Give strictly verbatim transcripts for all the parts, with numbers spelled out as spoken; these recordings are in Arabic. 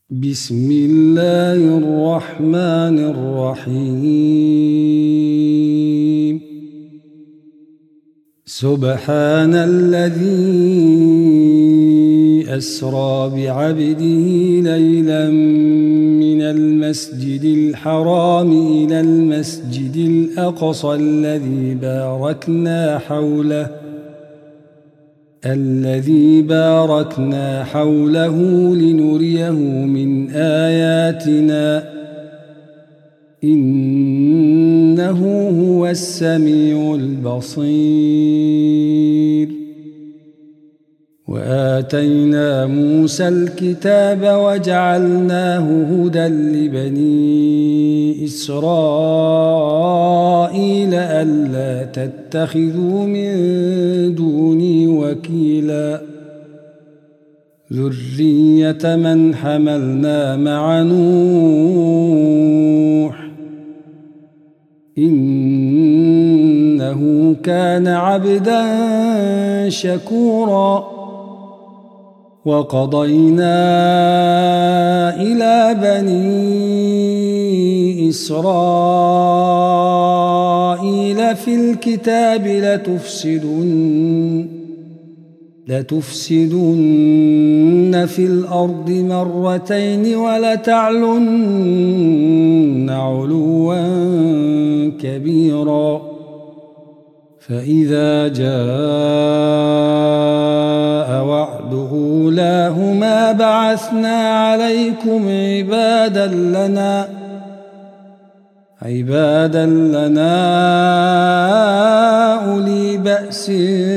بسم الله الرحمن الرحيم. سبحان الذي أسرى بعبده ليلا من المسجد الحرام إلى المسجد الأقصى الذي باركنا حوله الذي باركنا حوله لنريه من آياتنا إنه هو السميع البصير. وآتينا موسى الكتاب وجعلناه هدى لبني إسرائيل ألا تتخذوا من دوني وكيلا ذرية من حملنا مع نوح إنه كان عبدا شكورا. وقضينا إلى بني إسرائيل في الكتاب لتفسدن لتفسدن في الأرض مرتين ولتعلن علوا كبيرا. فإذا جاء وعد أولاهما بعثنا عليكم عبادا لنا عبادا لنا أولي بأس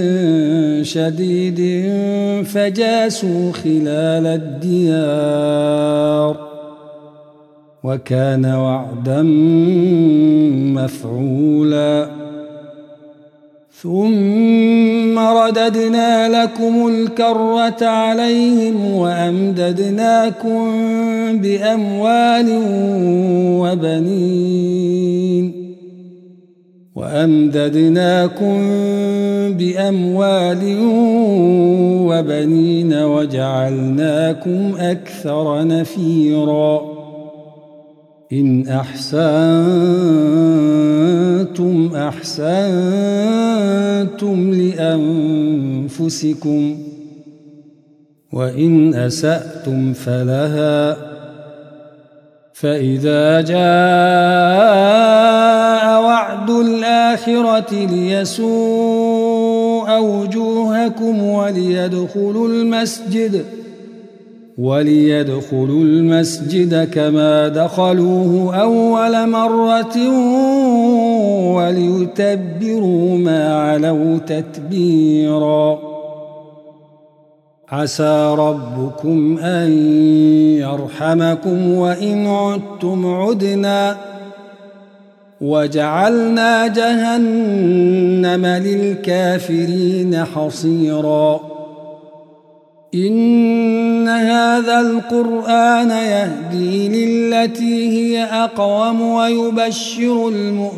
شديد فجاسوا خلال الديار وكان وعدا مفعولا. ثم رددنا لكم الكرة عليهم وأمددناكم بأموال وبنين وأمددناكم بأموال وبنين وجعلناكم أكثر نفيرا. إن أحسنتم أحسنتم لأنفسكم وإن أسأتم فلها. فإذا جاء وعد الآخرة ليسوء وجوهكم وليدخلوا المسجد وليدخلوا المسجد كما دخلوه أول مرة وليتبروا ما علوا تتبيرا. عسى ربكم أن يرحمكم وإن عدتم عدنا وجعلنا جهنم للكافرين حصيرا. إن هذا القرآن يهدي للتي هي أقوم ويبشر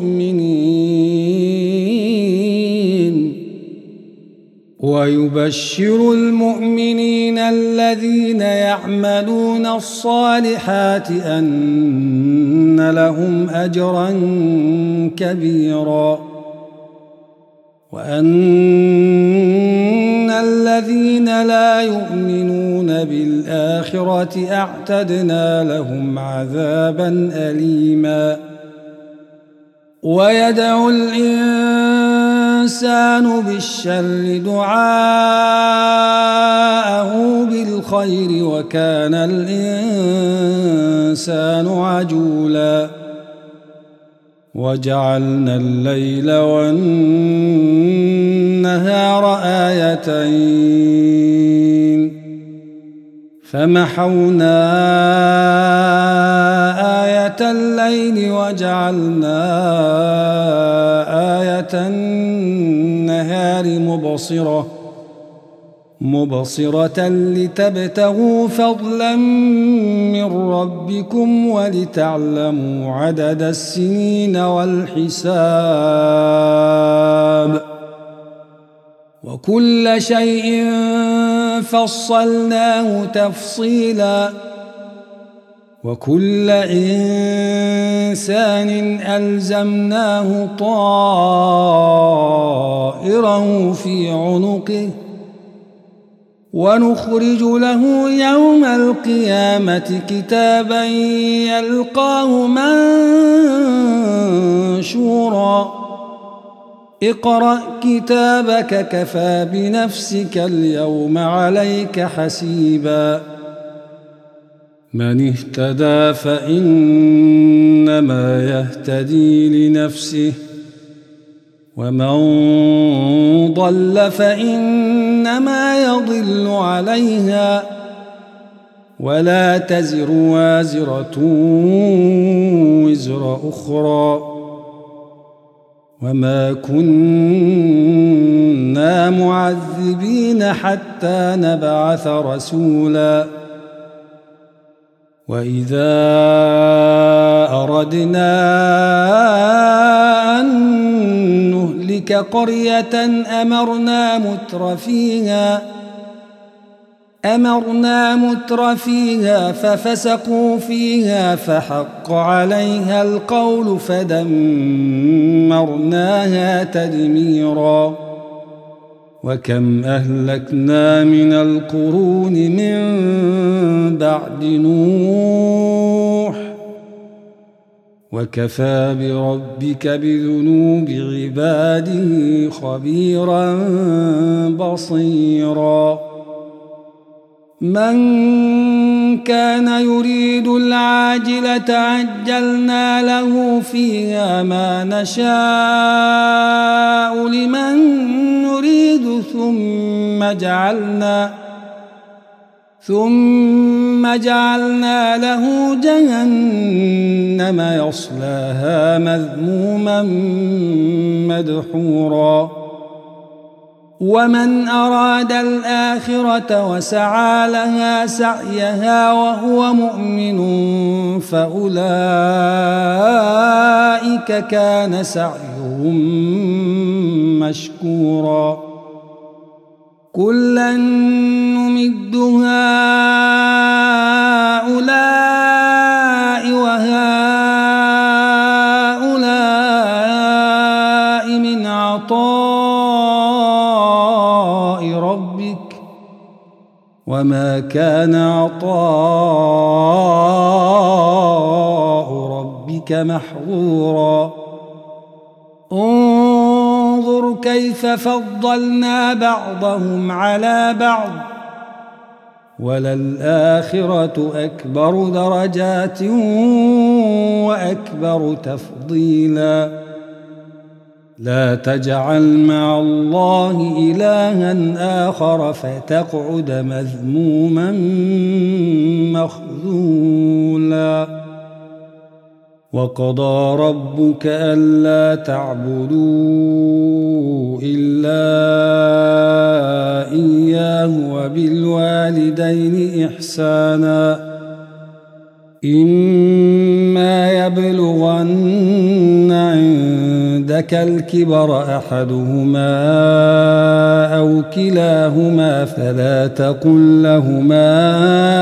المؤمنين ويبشر المؤمنين الذين يعملون الصالحات أن لهم أجرا كبيرا وأن الذين لا يؤمنون بالآخرة أعتدنا لهم عذابا أليما. ويدعو الإنسان بالشر دعاءه بالخير وكان الإنسان عجولا. وجعلنا الليل والنهار آيتين فمحونا آية الليل وجعلنا آية النهار مبصرة مبصرة لتبتغوا فضلا من ربكم ولتعلموا عدد السنين والحساب وكل شيء فصلناه تفصيلا وكل إنسان ألزمناه طائره في عنقه ونخرج له يوم القيامة كتابا يلقاه منشورا اقرأ كتابك كفى بنفسك اليوم عليك حسيبا من اهتدى فإنما يهتدي لنفسه ومن ضل فإنما يضل عليها ولا تزر وازرة وزر أخرى وما كنا معذبين حتى نبعث رسولا وإذا أردنا أن نهلك قرية أمرنا متر فيها أمرنا متر فيها ففسقوا فيها فحق عليها القول فدمرناها تدميرا وكم أهلكنا من القرون من بعد نوح وكفى بربك بذنوب عباده خبيرا بصيرا من كان يريد العاجلة عجلنا له فيها ما نشاء لمن نريد ثم جعلنا ثم جعلنا له جهنم يصلاها مذموما مدحورا ومن أراد الآخرة وسعى لها سعيها وهو مؤمن فأولئك كان سعيهم مشكورا كلا نمد هؤلاء وهؤلاء من عطاء ربك وما كان عطاء ربك محظورا انظر كيف فضلنا بعضهم على بعض وللآخرة أكبر درجات وأكبر تفضيلا لا تجعل مع الله إلها آخر فتقعد مذموما مخذولا وقضى ربك ألا تعبدوا إلا إياه وبالوالدين إحسانا إما يبلغن عندك الكبر أحدهما أو كلاهما فلا تقل لهما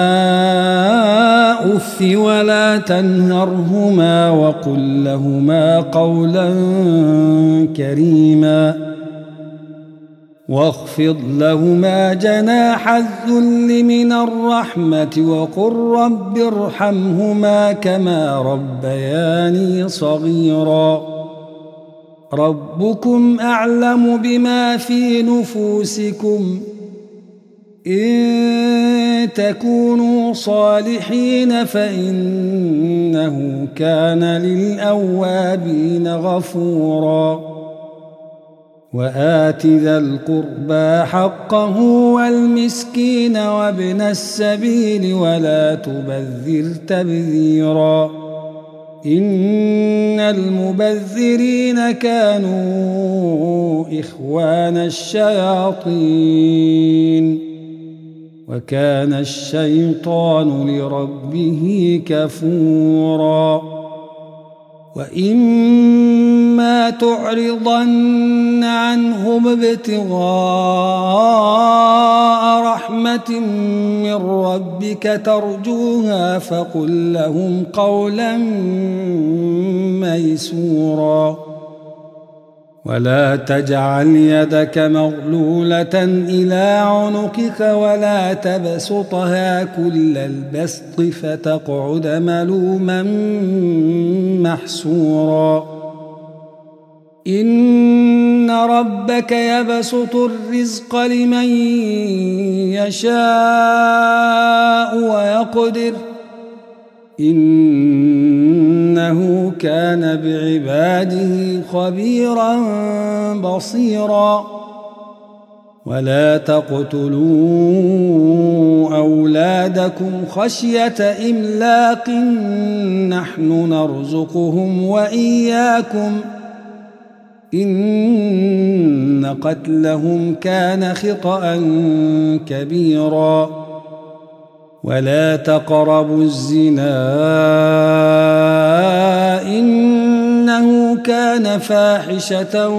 أف ولا تنهرهما وقل لهما قولا كريما واخفض لهما جناح الذل من الرحمة وقل رب ارحمهما كما ربياني صغيرا ربكم أعلم بما في نفوسكم إن تكونوا صالحين فإنه كان للأوابين غفورا وآت ذا القربى حقه والمسكين وابن السبيل ولا تبذر تبذيرا إن المبذرين كانوا إخوان الشياطين وكان الشيطان لربه كفورا وإما تعرضن عنهم ابتغاء رحمة من ربك ترجوها فقل لهم قولا ميسورا ولا تجعل يدك مغلولة إلى عنقك ولا تبسطها كل البسط فتقعد ملوما محسورا إن ربك يبسط الرزق لمن يشاء ويقدر إنه كان بعباده خبيرا بصيرا ولا تقتلوا أولادكم خشية إملاق نحن نرزقهم وإياكم إن قتلهم كان خطأ كبيرا ولا تقربوا الزنا إنه كان فاحشة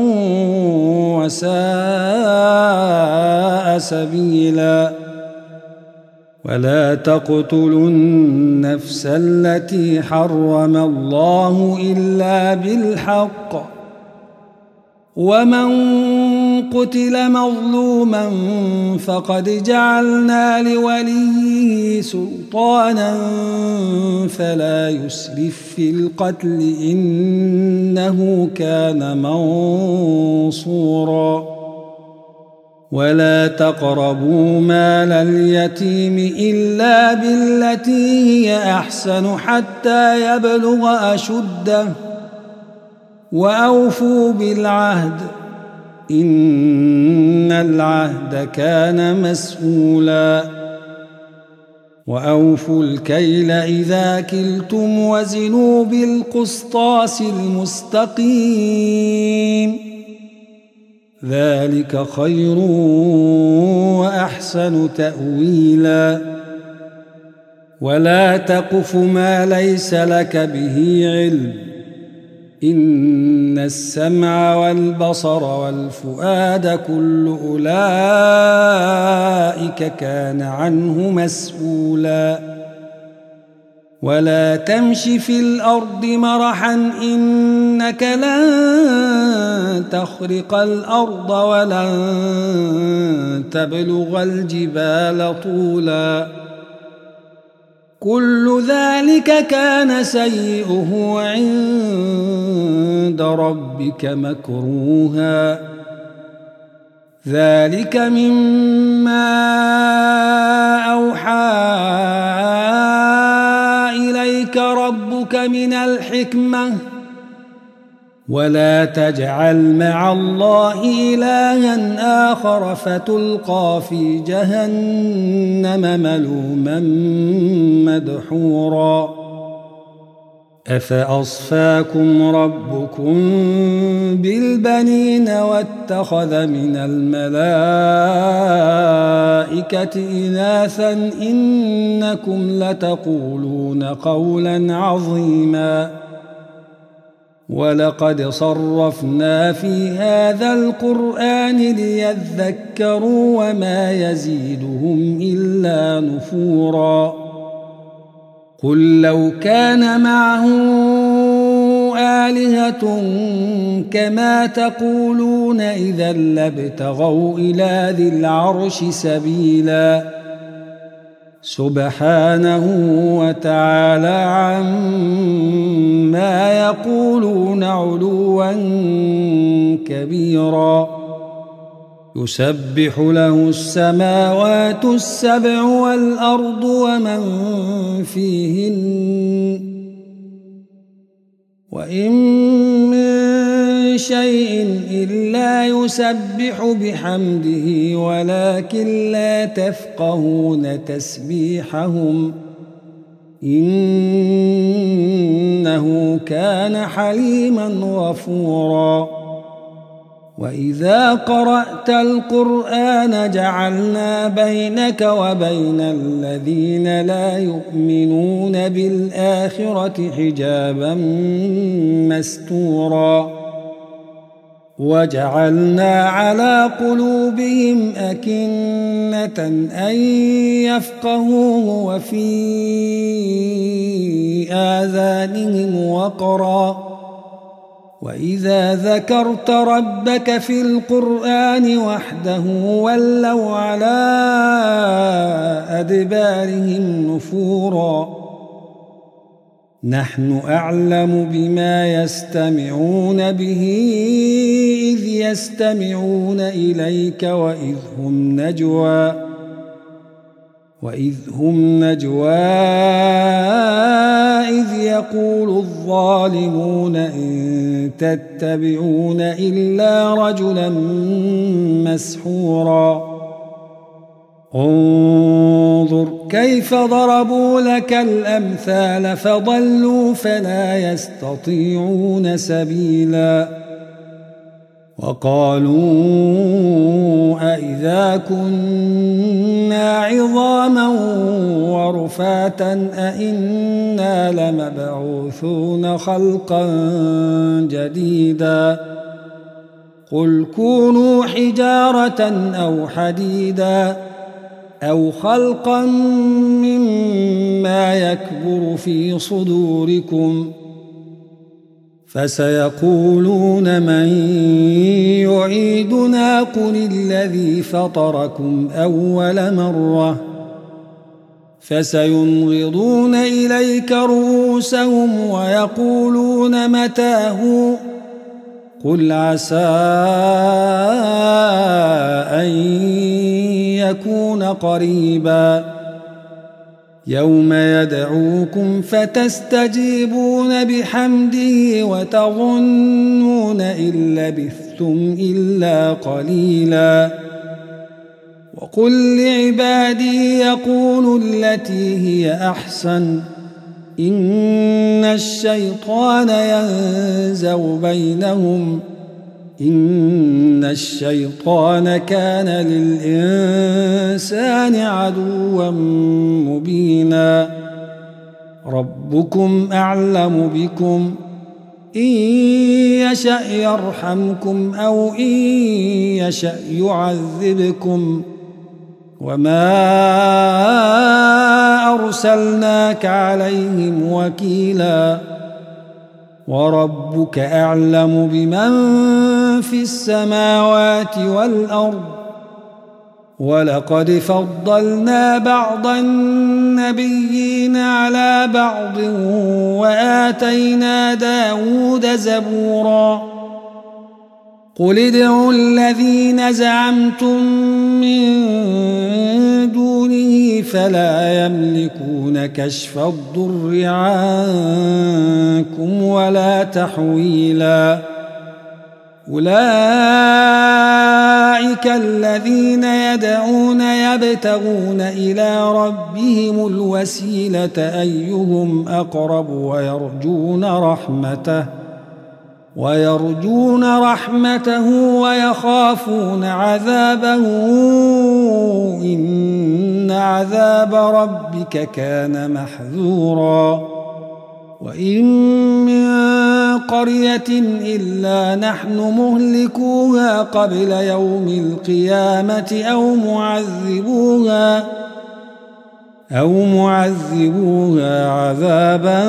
وساء سبيلا ولا تقتلوا النفس التي حرم الله إلا بالحق ومن قتل مظلوما فقد جعلنا لوليه سلطانا فلا يسرف في القتل إنه كان منصورا ولا تقربوا مال اليتيم إلا بالتي هي أحسن حتى يبلغ أشده وأوفوا بالعهد إن العهد كان مسؤولا وأوفوا الكيل إذا كلتم وزنوا بالقسطاس المستقيم ذلك خير وأحسن تأويلا ولا تقف ما ليس لك به علم إن السمع والبصر والفؤاد كل أولئك كان عنه مسؤولا ولا تمش في الأرض مرحا إنك لن تخرق الأرض ولن تبلغ الجبال طولا كل ذلك كان سيئه عند ربك مكروها ذلك مما أوحى إليك ربك من الحكمة ولا تجعل مع الله إلها آخر فتلقى في جهنم ملوما مدحورا أفأصفاكم ربكم بالبنين واتخذ من الملائكة إناثا إنكم لتقولون قولا عظيما ولقد صرفنا في هذا القرآن ليذكروا وما يزيدهم إلا نفورا قل لو كان معه آلهة كما تقولون إذا لابتغوا إلى ذي العرش سبيلا سبحانه وتعالى عما يقولون علوا كبيرا يسبح له السماوات السبع والأرض ومن فيهن وإن من شيء إلا يسبح بحمده ولكن لا تفقهون تسبيحهم إنه كان حليما غفورا وإذا قرأت القرآن جعلنا بينك وبين الذين لا يؤمنون بالآخرة حجابا مستورا وجعلنا على قلوبهم أكنة أن يفقهوه وفي آذانهم وقرا وإذا ذكرت ربك في القرآن وحده ولوا على أدبارهم نفورا نحن أعلم بما يستمعون به إذ يستمعون إليك وإذ هم نجوى وإذ هم نجوى إذ يقول الظالمون إن تتبعون إلا رجلا مسحورا انظر كيف ضربوا لك الأمثال فضلوا فلا يستطيعون سبيلا وقالوا أإذا كنا عظاما ورفاتا أإنا لمبعوثون خلقا جديدا قل كونوا حجارة أو حديدا أو خلقا مما يكبر في صدوركم فسيقولون من يعيدنا قل الذي فطركم أول مرة فسينغضون إليك رؤوسهم ويقولون متاه قل عسى أن يكون قريبا يوم يدعوكم فتستجيبون بحمده وتظنون إن لبثتم إلا قليلا وقل لعبادي يقولوا التي هي أحسن إن الشيطان ينزغ بينهم إن الشيطان كان للإنسان عدوا مبينا ربكم أعلم بكم إن يشأ يرحمكم أو إن يشأ يعذبكم وما أرسلناك عليهم وكيلا وربك أعلم بمن في السماوات والأرض ولقد فضلنا بعض النبيين على بعض وآتينا داود زبورا قل ادعوا الذين زعمتم من دونه فلا يملكون كشف الضر عنكم ولا تحويلا أولئك الذين يدعون يبتغون إلى ربهم الوسيلة أيهم أقرب ويرجون رحمته ويرجون رحمته ويخافون عذابه إن عذاب ربك كان محذورا وإن من قرية إلا نحن مهلكوها قبل يوم القيامة أو معذبوها أو معذبوها عذابا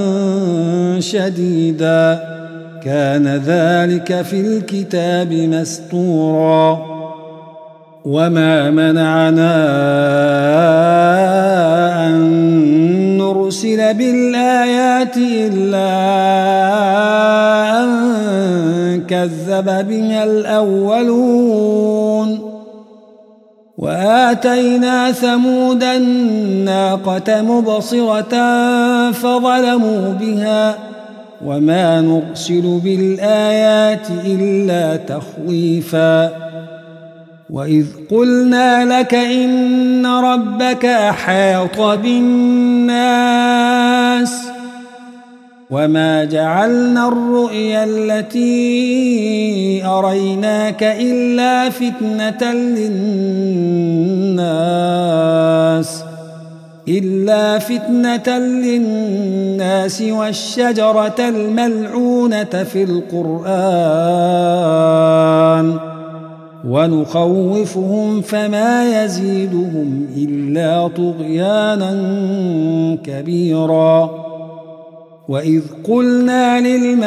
شديدا كان ذلك في الكتاب مسطورا وما منعنا أن نرسل بالآيات إلا أن كذب بها الأولون وآتينا ثمود الناقة مبصرة فظلموا بها وما نرسل بالآيات إلا تخويفا وإذ قلنا لك إن ربك أحاط بالناس وما جعلنا الرؤيا التي أريناك إلا فتنة للناس إلا فتنة للناس والشجرة الملعونة في القرآن ونخوفهم فما يزيدهم إلا طغيانا كبيرا. وإذ قلنا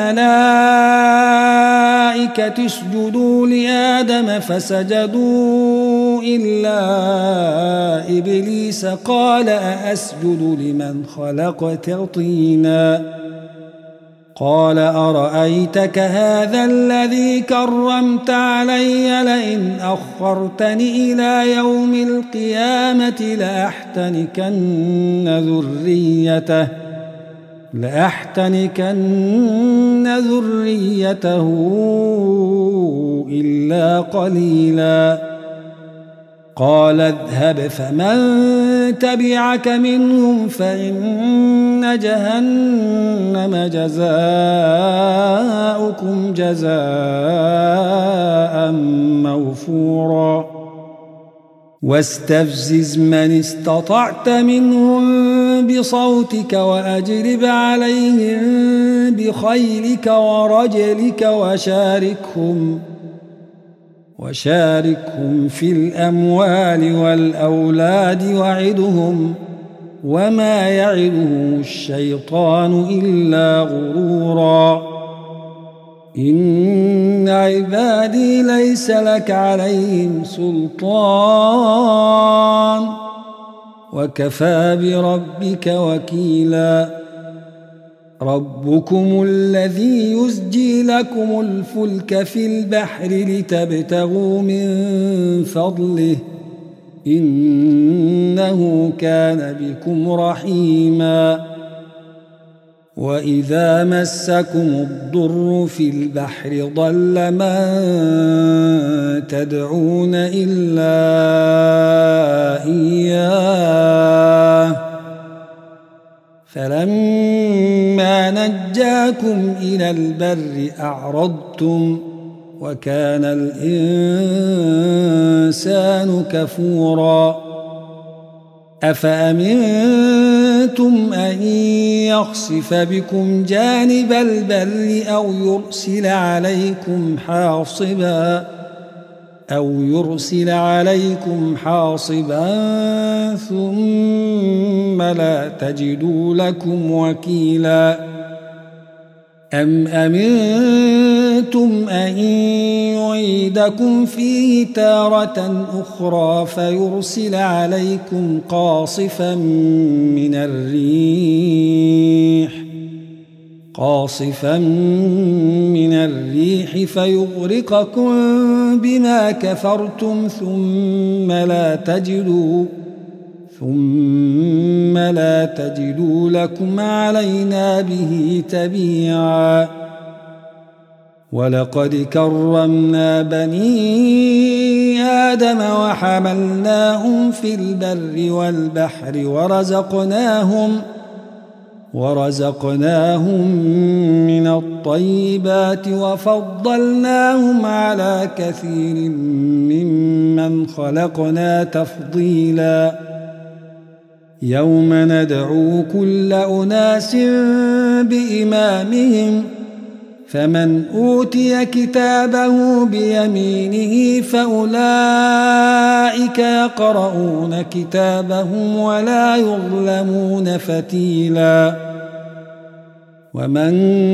للملائكة اسجدوا لآدم فسجدوا إلا إبليس قال أأسجد لمن خلقت طينا قال أرأيتك هذا الذي كرمت علي لئن أخرتني إلى يوم القيامة لأحتنكن ذريته لأحتنكن ذريته إلا قليلا. قال اذهب فمن تبعك منهم فإن جهنم جزاؤكم جزاء موفورا. واستفزز من استطعت منهم بصوتك وأجلب عليهم بخيلك ورجلك وشاركهم وشاركهم في الأموال والأولاد وعدهم وما يعدهم الشيطان إلا غرورا. إن عبادي ليس لك عليهم سلطان وكفى بربك وكيلا. ربكم الذي يزجي لكم الفلك في البحر لتبتغوا من فضله إنه كان بكم رحيما. وإذا مسكم الضر في البحر ضل من تدعون إلا إياه فلما نجاكم إلى البر أعرضتم وكان الإنسان كفورا. أفأمنتم أن يخسف بكم جانب البر أو يرسل عليكم حاصبا أو يرسل عليكم حاصبا ثم لا تجدوا لكم وكيلا. أم أمنتم أن يعيدكم فيه تارة أخرى فيرسل عليكم قاصفا من الريح قاصفا من الريح فيغرقكم بما كفرتم ثم لا تجدوا ثم لا تجدوا لكم علينا به تبيعا. ولقد كرمنا بني آدم وحملناهم في البر والبحر ورزقناهم ورزقناهم من الطيبات وفضلناهم على كثير ممن خلقنا تفضيلا. يوم ندعو كل أناس بإمامهم فمن أوتي كتابه بيمينه فأولئك يقرؤون كتابهم ولا يظلمون فتيلا. ومن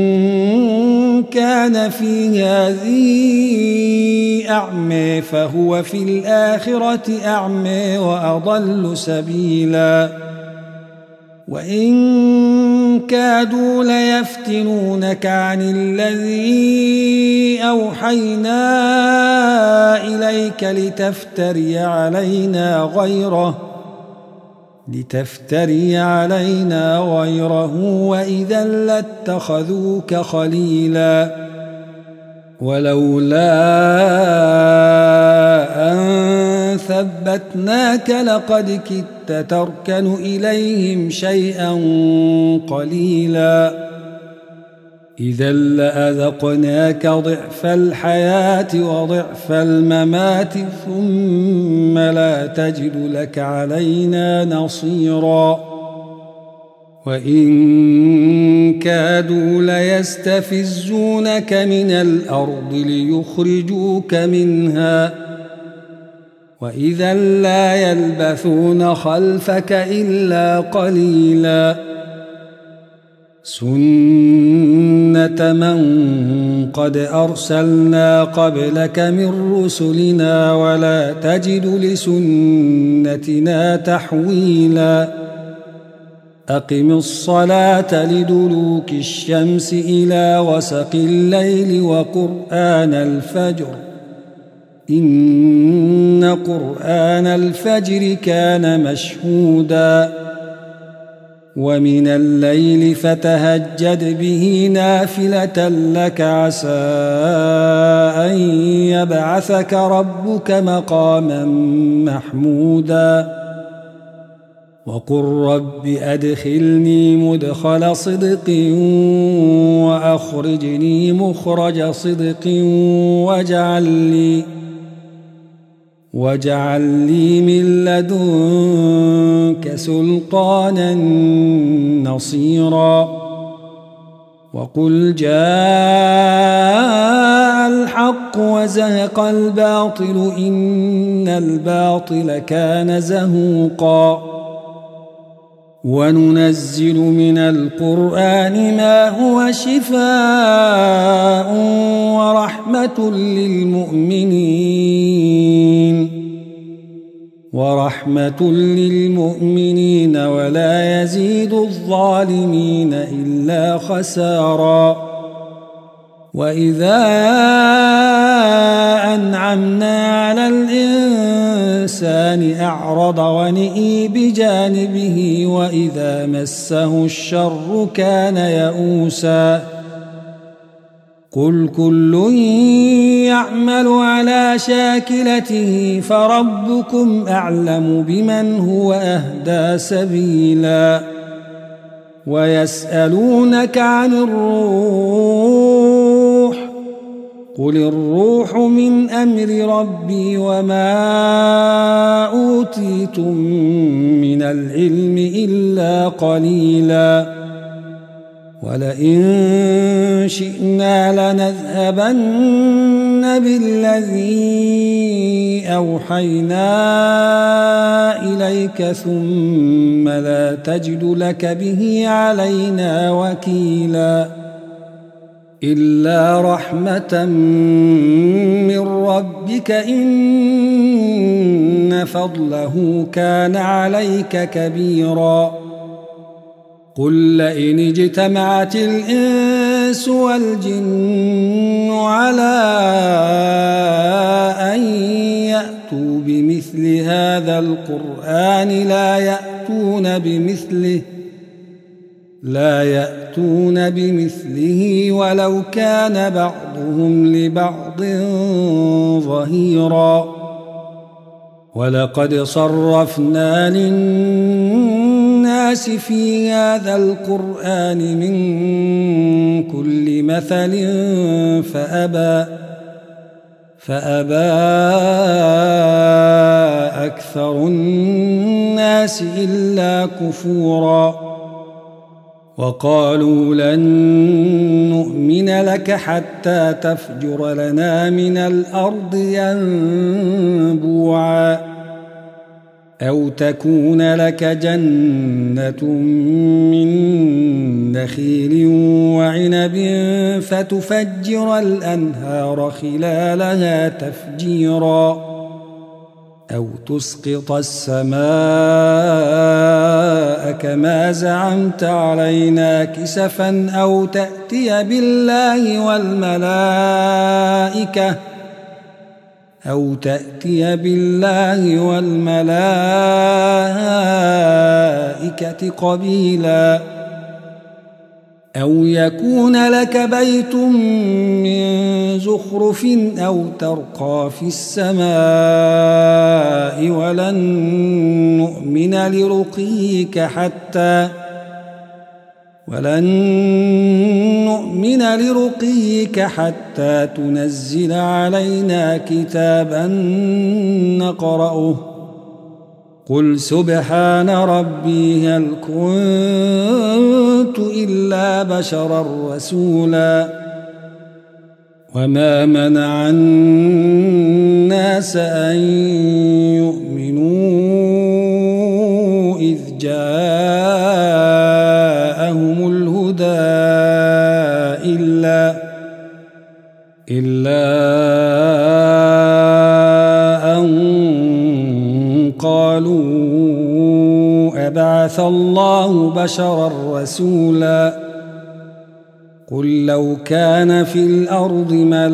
كان في هذه أعمى فهو في الآخرة أعمى وأضل سبيلا. وإن كادوا ليفتنونك عن الذي أوحينا إليك لتفتري علينا غيره لتفتري علينا غيره وإذا لاتخذوك خليلا. ولولا أن ثبتناك لقد كدت تركن إليهم شيئا قليلا. إذا لأذقناك ضعف الحياة وضعف الممات ثم لا تجد لك علينا نصيرا وإن كادوا ليستفزونك من الأرض ليخرجوك منها وإذا لا يلبثون خلفك إلا قليلا سنة من قد أرسلنا قبلك من رسلنا ولا تجد لسنتنا تحويلا أقم الصلاة لدلوك الشمس إلى غسق الليل وقرآن الفجر إن قرآن الفجر كان مشهودا ومن الليل فتهجد به نافلة لك عسى أن يبعثك ربك مقاما محمودا وقل رب أدخلني مدخل صدق وأخرجني مخرج صدق واجعل لي واجعل لي من لدنك سلطانا نصيرا وقل جاء الحق وزهق الباطل إن الباطل كان زهوقا وننزل من القرآن ما هو شفاء ورحمة للمؤمنين ورحمة للمؤمنين ولا يزيد الظالمين إلا خسارا وإذا أنعمنا على الإنسان أعرض ونئي بجانبه وإذا مسه الشر كان يئوسا قل كل يعمل على شاكلته فربكم أعلم بمن هو أهدى سبيلا ويسألونك عن الروح قل الروح من أمر ربي وما أوتيتم من العلم إلا قليلا ولئن شئنا لنذهبن بالذي أوحينا إليك ثم لا تجد لك به علينا وكيلا إلا رحمة من ربك إن فضله كان عليك كبيرا قل لئن اجتمعت الإنس والجن على أن يأتوا بمثل هذا القرآن لا يأتون بمثله لا يأتون بمثله ولو كان بعضهم لبعض ظهيرا ولقد صرفنا للناس في هذا القرآن من كل مثل فأبى فأبى أكثر الناس إلا كفورا وقالوا لن نؤمن لك حتى تفجر لنا من الأرض ينبوعا أو تكون لك جنة من نخيل وعنب فتفجر الأنهار خلالها تفجيرا أو تسقط السماء كما زعمت علينا كسفا أو تأتي بالله والملائكة أو تأتي بالله والملائكة قبيلا أو يكون لك بيت من زخرف أو ترقى في السماء ولن نؤمن لرقيك حتى ولن نؤمن لرقيك حتى تنزل علينا كتابا نقرأه قل سبحان ربي هل كنت إلا بشرا رسولا وما منع الناس أن يؤمنوا إذ جاءهم الهدى إلا إلا أن قالوا أبعث الله بشرا رسولا قل لو كان في الأرض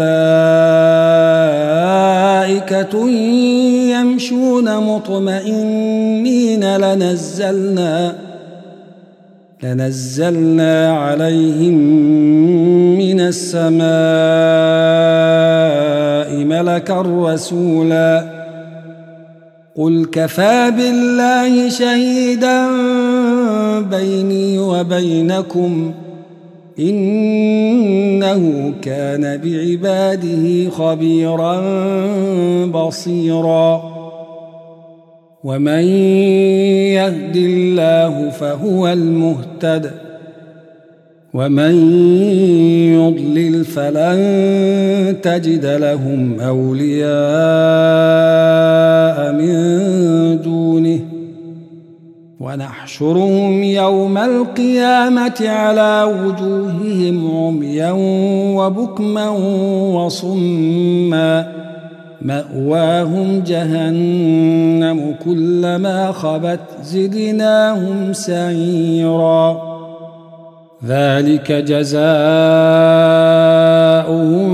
ملائكة يمشون مطمئنين لنزلنا لنزلنا عليهم من السماء ملكا رسولا قل كفى بالله شهيدا بيني وبينكم إنه كان بعباده خبيرا بصيرا ومن يهد الله فهو المهتد ومن يضلل فلن تجد لهم أولياء من دونه ونحشرهم يوم القيامة على وجوههم عميا وبكما وصما مأواهم جهنم كلما خبت زدناهم سعيرا ذلك جزاؤهم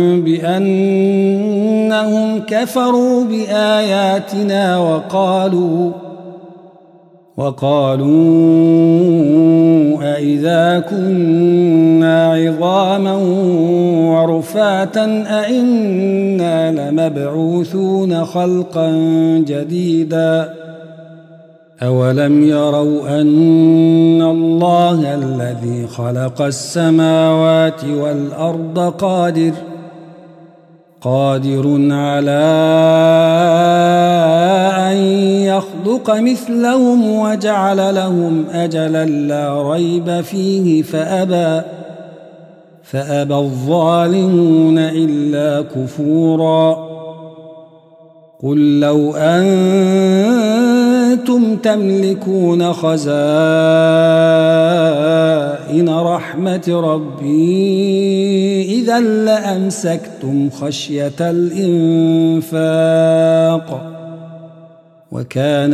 بأنهم كفروا بآياتنا وقالوا وقالوا أئذا كنا عظاما ورفاتا أئنا لمبعوثون خلقا جديدا أولم يروا أن الله الذي خلق السماوات والأرض قادر قادر على أن يخلق مثلهم وجعل لهم أجلا لا ريب فيه فأبى فأبى الظالمون إلا كفورا قل لو أنتم تملكون خزائن رحمة ربي إذا لأمسكتم خشية الإنفاق وكان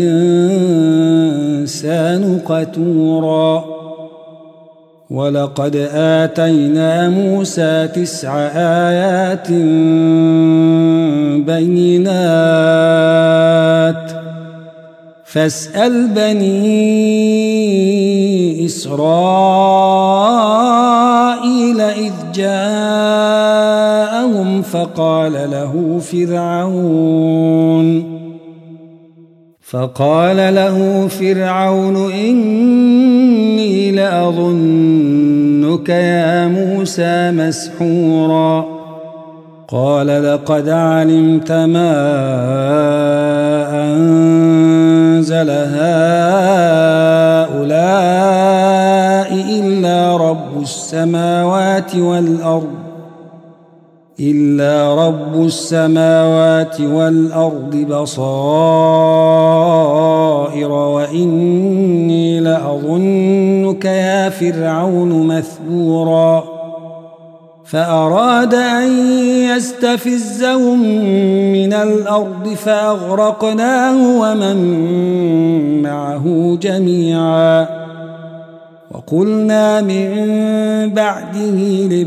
الإنسان قتورا ولقد آتينا موسى تسع آيات بينات فاسأل بني إسرائيل إذ جاءهم فقال له فرعون فقال له فرعون إني لأظنك يا موسى مسحورا قال لقد علمت ما أنزل هؤلاء إلا رب السماوات والأرض إلا رب السماوات والأرض بصائر وإني لأظنك يا فرعون مثبورا فأراد أن يستفزهم من الأرض فأغرقناه ومن معه جميعا وقلنا من بعده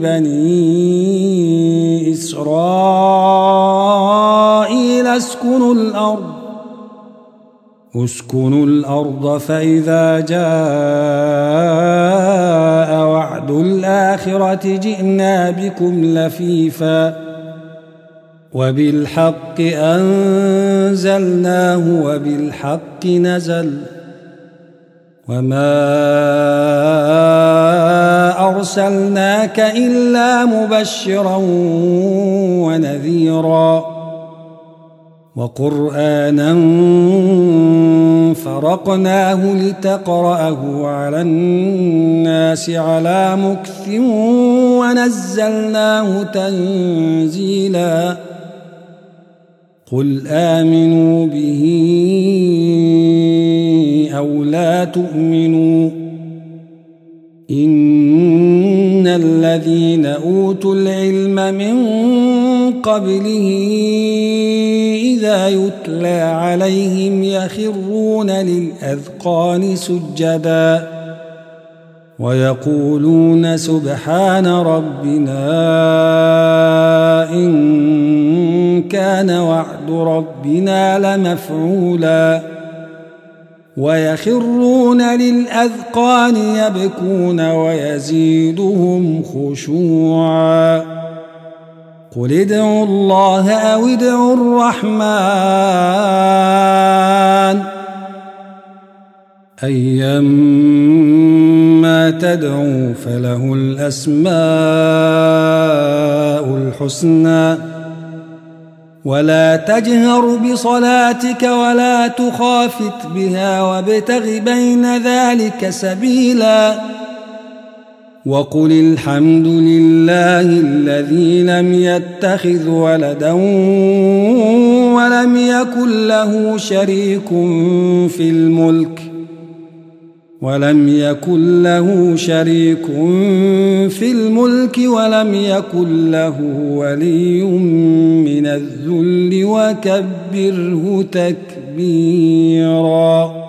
لبني إسرائيل اسكنوا الأرض اسكنوا الأرض فإذا جاء وعد الآخرة جئنا بكم لفيفا وبالحق أنزلناه وبالحق نزل وما أرسلناك إلا مبشرا ونذيرا وقرآنا فرقناه لتقرأه على الناس على مكث ونزلناه تنزيلا قل آمنوا به أو لا تؤمنوا إن الذين أوتوا العلم من قبله إذا يتلى عليهم يخرون للأذقان سجدا ويقولون سبحان ربنا إن كان وعد ربنا لمفعولا ويخرون للأذقان يبكون ويزيدهم خشوعا قل ادعوا الله أو ادعوا الرحمن أيما تدعوا فله الأسماء الحسنى ولا تجهر بصلاتك ولا تخافت بها وابتغ بين ذلك سبيلا وقل الحمد لله الذي لم يتخذ ولدا ولم يكن له شريك في الملك ولم يكن له شريك في الملك ولم يكن له ولي من الذل وكبره تكبيرا.